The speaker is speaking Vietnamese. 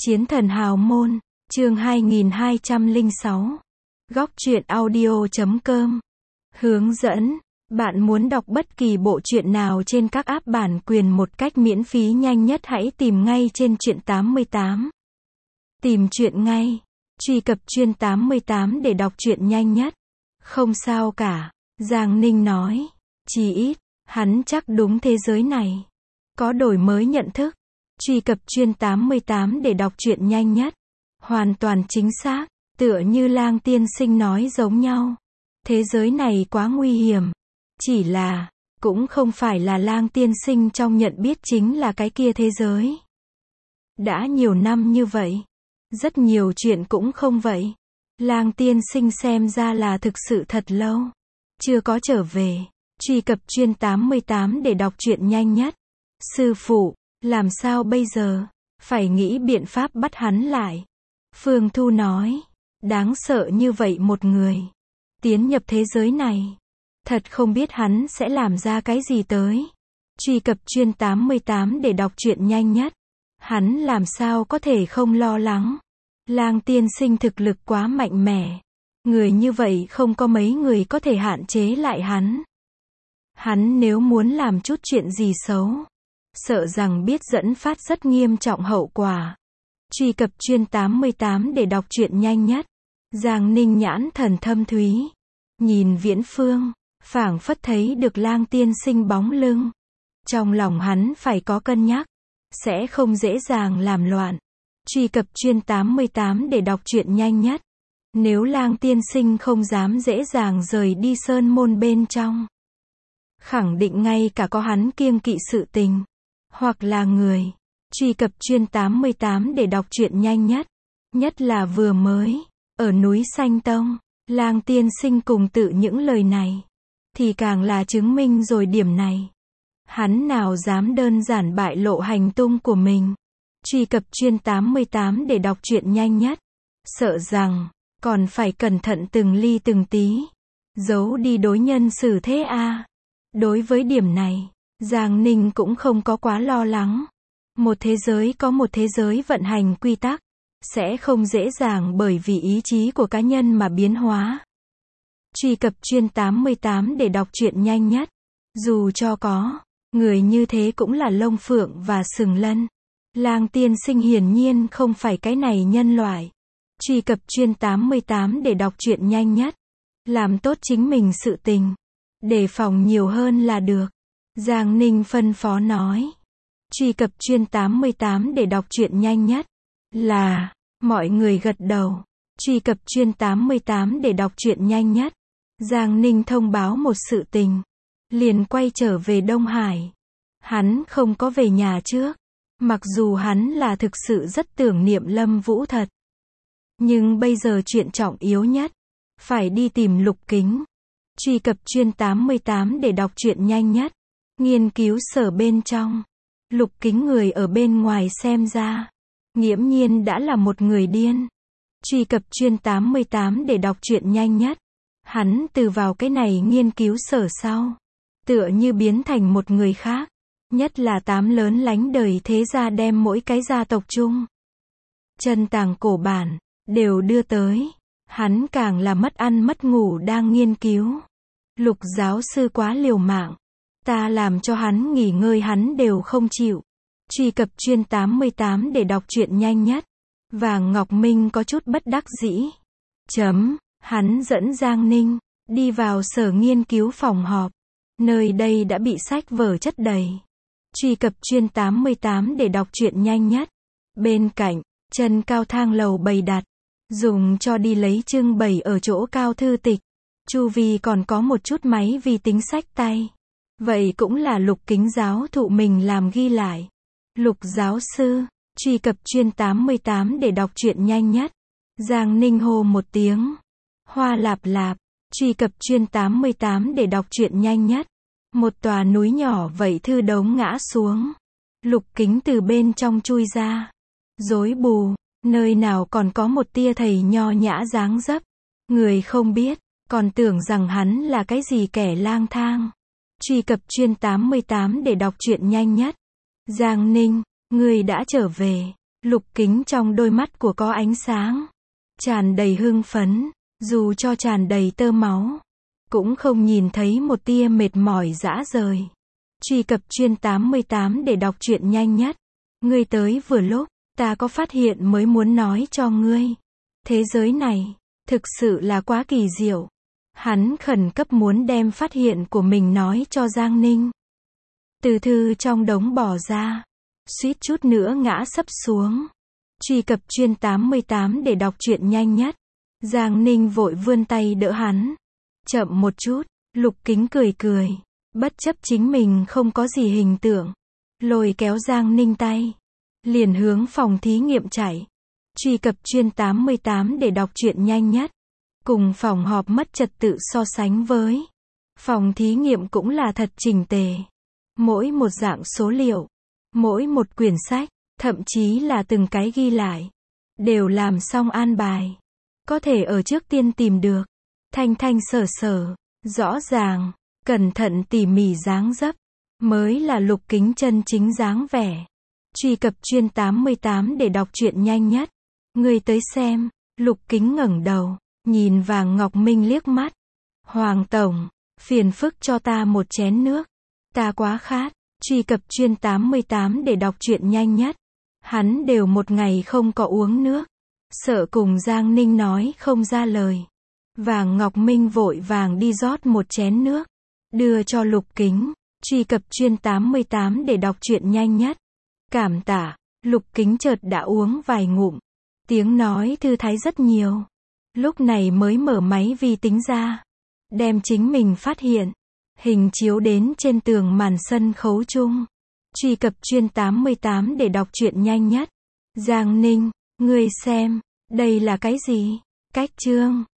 Chiến thần hào môn, chương 2206. Góc truyện audio.com. Hướng dẫn. Bạn muốn đọc bất kỳ bộ truyện nào trên các app bản quyền một cách miễn phí nhanh nhất, hãy tìm ngay trên Truyện 88. Tìm truyện ngay. Truy cập Truyện 88 để đọc truyện nhanh nhất. Không sao cả, Giang Ninh nói. Chỉ ít, hắn chắc đúng thế giới này có đổi mới nhận thức. Truy cập Truyện 88 để đọc truyện nhanh nhất. Hoàn toàn chính xác, tựa như Lang tiên sinh nói giống nhau. Thế giới này quá nguy hiểm. Chỉ là, cũng không phải là Lang tiên sinh trong nhận biết chính là cái kia thế giới. Đã nhiều năm như vậy, rất nhiều chuyện cũng không vậy. Lang tiên sinh xem ra là thực sự thật lâu chưa có trở về. Truy cập Truyện 88 để đọc truyện nhanh nhất. Sư phụ, làm sao bây giờ? Phải nghĩ biện pháp bắt hắn lại. Phương Thu nói, đáng sợ như vậy một người tiến nhập thế giới này, thật không biết hắn sẽ làm ra cái gì tới. Truy cập Truyện 88 để đọc truyện nhanh nhất. Hắn làm sao có thể không lo lắng? Lang tiên sinh thực lực quá mạnh mẽ. Người như vậy không có mấy người có thể hạn chế lại hắn. Hắn nếu muốn làm chút chuyện gì xấu, sợ rằng biết dẫn phát rất nghiêm trọng hậu quả. Truy cập Truyện 88 để đọc truyện nhanh nhất. Giang Ninh nhãn thần thâm thúy, nhìn viễn phương, phảng phất thấy được Lang tiên sinh bóng lưng. Trong lòng hắn phải có cân nhắc, sẽ không dễ dàng làm loạn. Truy cập Truyện 88 để đọc truyện nhanh nhất. Nếu Lang tiên sinh không dám dễ dàng rời đi sơn môn bên trong, khẳng định ngay cả có hắn kiêng kỵ sự tình, hoặc là người. Truy cập Truyện 88 để đọc truyện nhanh nhất. Nhất là vừa mới, ở núi Xanh Tông, Lang tiên sinh cùng tự những lời này, thì càng là chứng minh rồi điểm này. Hắn nào dám đơn giản bại lộ hành tung của mình. Truy cập Truyện 88 để đọc truyện nhanh nhất. Sợ rằng, còn phải cẩn thận từng ly từng tí, giấu đi đối nhân xử thế a. Đối với điểm này, Giang Ninh cũng không có quá lo lắng. Một thế giới có một thế giới vận hành quy tắc, sẽ không dễ dàng bởi vì ý chí của cá nhân mà biến hóa. Truy cập Truyện 88 để đọc truyện nhanh nhất. Dù cho có người như thế cũng là lông phượng và sừng lân. Lang tiên sinh hiển nhiên không phải cái này nhân loại. Truy cập Truyện 88 để đọc truyện nhanh nhất. Làm tốt chính mình sự tình, đề phòng nhiều hơn là được. Giang Ninh phân phó nói. Truy cập Truyện 88 để đọc truyện nhanh nhất. Là, mọi người gật đầu. Truy cập Truyện 88 để đọc truyện nhanh nhất. Giang Ninh thông báo một sự tình, liền quay trở về Đông Hải. Hắn không có về nhà trước, mặc dù hắn là thực sự rất tưởng niệm Lâm Vũ thật. Nhưng bây giờ chuyện trọng yếu nhất, phải đi tìm Lục Kính. Truy cập Truyện 88 để đọc truyện nhanh nhất. Nghiên cứu sở bên trong, Lục Kính người ở bên ngoài xem ra, nghiễm nhiên đã là một người điên. Truy cập Truyện 88 để đọc truyện nhanh nhất. Hắn từ vào cái này nghiên cứu sở sau, tựa như biến thành một người khác. Nhất là 8 lớn lánh đời thế gia đem mỗi cái gia tộc chung chân tàng cổ bản đều đưa tới. Hắn càng là mất ăn mất ngủ đang nghiên cứu. Lục giáo sư quá liều mạng, ta làm cho hắn nghỉ ngơi hắn đều không chịu. Truy cập Truyện 88 để đọc truyện nhanh nhất. Vàng Ngọc Minh có chút bất đắc dĩ. Hắn dẫn Giang Ninh đi vào sở nghiên cứu phòng họp. Nơi đây đã bị sách vở chất đầy. Truy cập Truyện 88 để đọc truyện nhanh nhất. Bên cạnh, chân cao thang lầu bày đặt, dùng cho đi lấy trưng bày ở chỗ cao thư tịch. Chu vi còn có một chút máy vi tính sách tay. Vậy cũng là Lục Kính giáo thụ mình làm ghi lại. Lục giáo sư, truy cập Truyện 88 để đọc truyện nhanh nhất. Giang Ninh hô một tiếng. Hoa lạp lạp, truy cập Truyện 88 để đọc truyện nhanh nhất. Một tòa núi nhỏ vậy thư đống ngã xuống. Lục Kính từ bên trong chui ra. Rối bù, nơi nào còn có một tia thầy nho nhã dáng dấp. Người không biết, còn tưởng rằng hắn là cái gì kẻ lang thang. Truy cập Truyện 88 để đọc truyện nhanh nhất. Giang Ninh, ngươi đã trở về. Lục Kính trong đôi mắt của có ánh sáng, tràn đầy hưng phấn, dù cho tràn đầy tơ máu, cũng không nhìn thấy một tia mệt mỏi rã rời. Truy cập Truyện 88 để đọc truyện nhanh nhất. Ngươi tới vừa lúc, ta có phát hiện mới muốn nói cho ngươi. Thế giới này, thực sự là quá kỳ diệu. Hắn khẩn cấp muốn đem phát hiện của mình nói cho Giang Ninh. Từ thư trong đống bỏ ra, suýt chút nữa ngã sấp xuống. Truy cập Truyện 88 để đọc truyện nhanh nhất. Giang Ninh vội vươn tay đỡ hắn. Chậm một chút, Lục Kính cười cười, bất chấp chính mình không có gì hình tượng, lôi kéo Giang Ninh tay, liền hướng phòng thí nghiệm chạy. Truy cập Truyện 88 để đọc truyện nhanh nhất. Cùng phòng họp mất trật tự so sánh với, phòng thí nghiệm cũng là thật chỉnh tề. Mỗi một dạng số liệu, mỗi một quyển sách, thậm chí là từng cái ghi lại, đều làm xong an bài. Có thể ở trước tiên tìm được, thanh thanh sở sở, rõ ràng, cẩn thận tỉ mỉ dáng dấp, mới là Lục Kính chân chính dáng vẻ. Truy cập Truyện 88 để đọc truyện nhanh nhất. Ngươi tới xem. Lục Kính ngẩng đầu, nhìn Vàng Ngọc Minh liếc mắt. Hoàng tổng, phiền phức cho ta một chén nước. Ta quá khát. Truy cập Truyện 88 để đọc truyện nhanh nhất. Hắn đều một ngày không có uống nước, sợ cùng Giang Ninh nói không ra lời. Vàng Ngọc Minh vội vàng đi rót một chén nước, đưa cho Lục Kính. Truy cập Truyện 88 để đọc truyện nhanh nhất. Cảm tạ. Lục Kính chợt đã uống vài ngụm, tiếng nói thư thái rất nhiều. Lúc này mới mở máy vi tính ra, đem chính mình phát hiện hình chiếu đến trên tường màn sân khấu chung. Truy cập Truyện 88 để đọc truyện nhanh nhất. Giang Ninh, ngươi xem, đây là cái gì? Cách chương.